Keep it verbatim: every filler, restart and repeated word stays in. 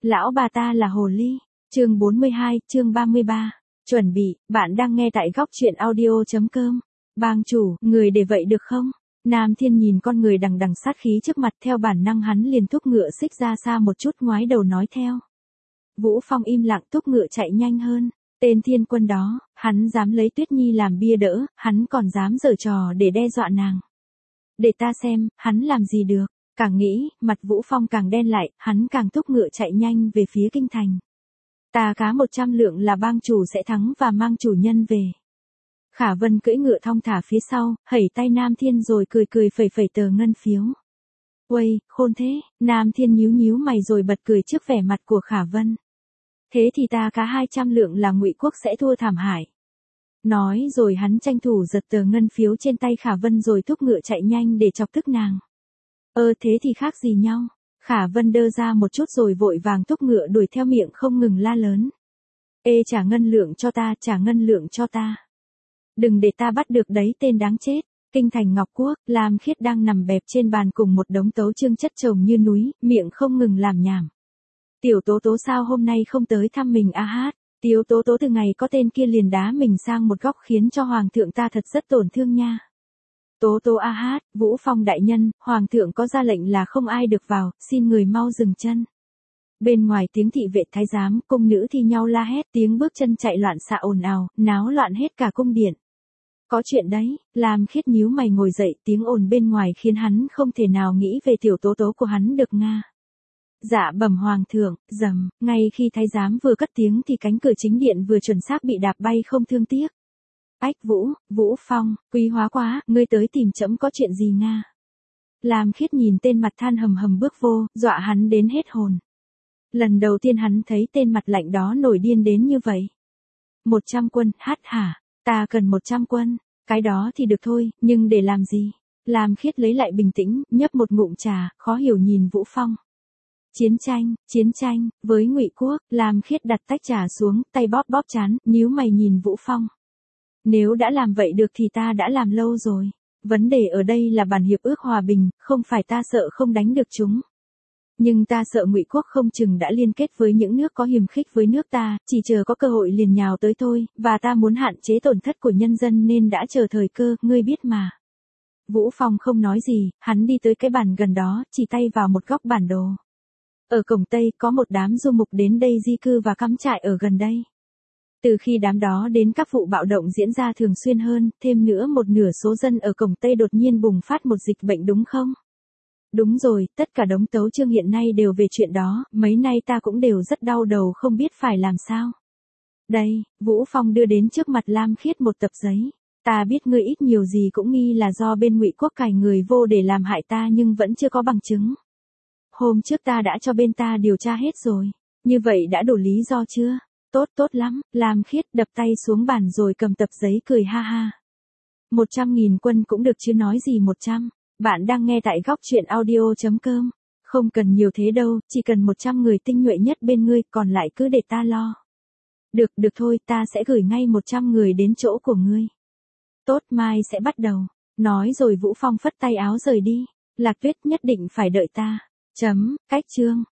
Lão bà ta là hồ ly. Chương bốn mươi hai, chương ba mươi ba. Chuẩn bị, bạn đang nghe tại góc truyện audio.com. Bang chủ, người để vậy được không? Nam Thiên nhìn con người đằng đằng sát khí trước mặt, theo bản năng hắn liền thúc ngựa xích ra xa một chút, ngoái đầu nói theo. Vũ Phong im lặng thúc ngựa chạy nhanh hơn. Tên thiên quân đó, hắn dám lấy Tuyết Nhi làm bia đỡ, hắn còn dám giở trò để đe dọa nàng. Để ta xem, hắn làm gì được. Càng nghĩ, mặt Vũ Phong càng đen lại, hắn càng thúc ngựa chạy nhanh về phía kinh thành. Ta cá một trăm lượng là bang chủ sẽ thắng và mang chủ nhân về. Khả Vân cưỡi ngựa thong thả phía sau, hẩy tay Nam Thiên rồi cười cười phẩy phẩy tờ ngân phiếu. Uầy, khôn thế, Nam Thiên nhíu nhíu mày rồi bật cười trước vẻ mặt của Khả Vân. Thế thì ta cá hai trăm lượng là Ngụy Quốc sẽ thua thảm hại. Nói rồi hắn tranh thủ giật tờ ngân phiếu trên tay Khả Vân rồi thúc ngựa chạy nhanh để chọc tức nàng. Ơ thế thì khác gì nhau. Khả Vân đơ ra một chút rồi vội vàng thúc ngựa đuổi theo, miệng không ngừng la lớn. Ê trả ngân lượng cho ta, trả ngân lượng cho ta. Đừng để ta bắt được đấy tên đáng chết. Kinh thành Ngọc Quốc, Lam Khiết đang nằm bẹp trên bàn cùng một đống tấu chương chất chồng như núi, miệng không ngừng làm nhảm. Tiểu Tố Tố sao hôm nay không tới thăm mình a hát. Tiểu Tố Tố từ ngày có tên kia liền đá mình sang một góc khiến cho hoàng thượng ta thật rất tổn thương nha. Tố Tố a hát, Vũ Phong đại nhân, hoàng thượng có ra lệnh là không ai được vào, xin người mau dừng chân. Bên ngoài tiếng thị vệ thái giám, cung nữ thi nhau la hét, tiếng bước chân chạy loạn xạ ồn ào, náo loạn hết cả cung điện. Có chuyện đấy, Lam Khiết nhíu mày ngồi dậy, tiếng ồn bên ngoài khiến hắn không thể nào nghĩ về tiểu Tố Tố của hắn được nga. Dạ bẩm hoàng thượng, dầm, ngay khi thái giám vừa cất tiếng thì cánh cửa chính điện vừa chuẩn xác bị đạp bay không thương tiếc. Ách Vũ, Vũ Phong, quý hóa quá, ngươi tới tìm trẫm có chuyện gì nga? Lam Khiết nhìn tên mặt than hầm hầm bước vô, dọa hắn đến hết hồn. Lần đầu tiên hắn thấy tên mặt lạnh đó nổi điên đến như vậy. Một trăm quân, hát hả? Ta cần một trăm quân. Cái đó thì được thôi, nhưng để làm gì? Lam Khiết lấy lại bình tĩnh, nhấp một ngụm trà, khó hiểu nhìn Vũ Phong. Chiến tranh, chiến tranh, với Ngụy Quốc, Lam Khiết đặt tách trà xuống, tay bóp bóp trán, nhíu mày nhìn Vũ Phong. Nếu đã làm vậy được thì ta đã làm lâu rồi. Vấn đề ở đây là bản hiệp ước hòa bình, không phải ta sợ không đánh được chúng. Nhưng ta sợ Ngụy Quốc không chừng đã liên kết với những nước có hiềm khích với nước ta, chỉ chờ có cơ hội liền nhào tới thôi, và ta muốn hạn chế tổn thất của nhân dân nên đã chờ thời cơ, ngươi biết mà. Vũ Phong không nói gì, hắn đi tới cái bàn gần đó, chỉ tay vào một góc bản đồ. Ở cổng Tây có một đám du mục đến đây di cư và cắm trại ở gần đây. Từ khi đám đó đến các vụ bạo động diễn ra thường xuyên hơn, thêm nữa một nửa số dân ở cổng Tây đột nhiên bùng phát một dịch bệnh đúng không? Đúng rồi, tất cả đống tấu chương hiện nay đều về chuyện đó, mấy nay ta cũng đều rất đau đầu không biết phải làm sao. Đây, Vũ Phong đưa đến trước mặt Lam Khiết một tập giấy. Ta biết ngươi ít nhiều gì cũng nghi là do bên Ngụy Quốc cài người vô để làm hại ta nhưng vẫn chưa có bằng chứng. Hôm trước ta đã cho bên ta điều tra hết rồi. Như vậy đã đủ lý do chưa? Tốt tốt lắm, Lam Khiết đập tay xuống bàn rồi cầm tập giấy cười ha ha. Một trăm nghìn quân cũng được chứ nói gì một trăm. Bạn đang nghe tại góc truyện audio.com. Không cần nhiều thế đâu, chỉ cần một trăm người tinh nhuệ nhất bên ngươi, còn lại cứ để ta lo. Được, được thôi, ta sẽ gửi ngay một trăm người đến chỗ của ngươi. Tốt, mai sẽ bắt đầu. Nói rồi Vũ Phong phất tay áo rời đi. Lạc Tuyết nhất định phải đợi ta. Chấm, cách chương.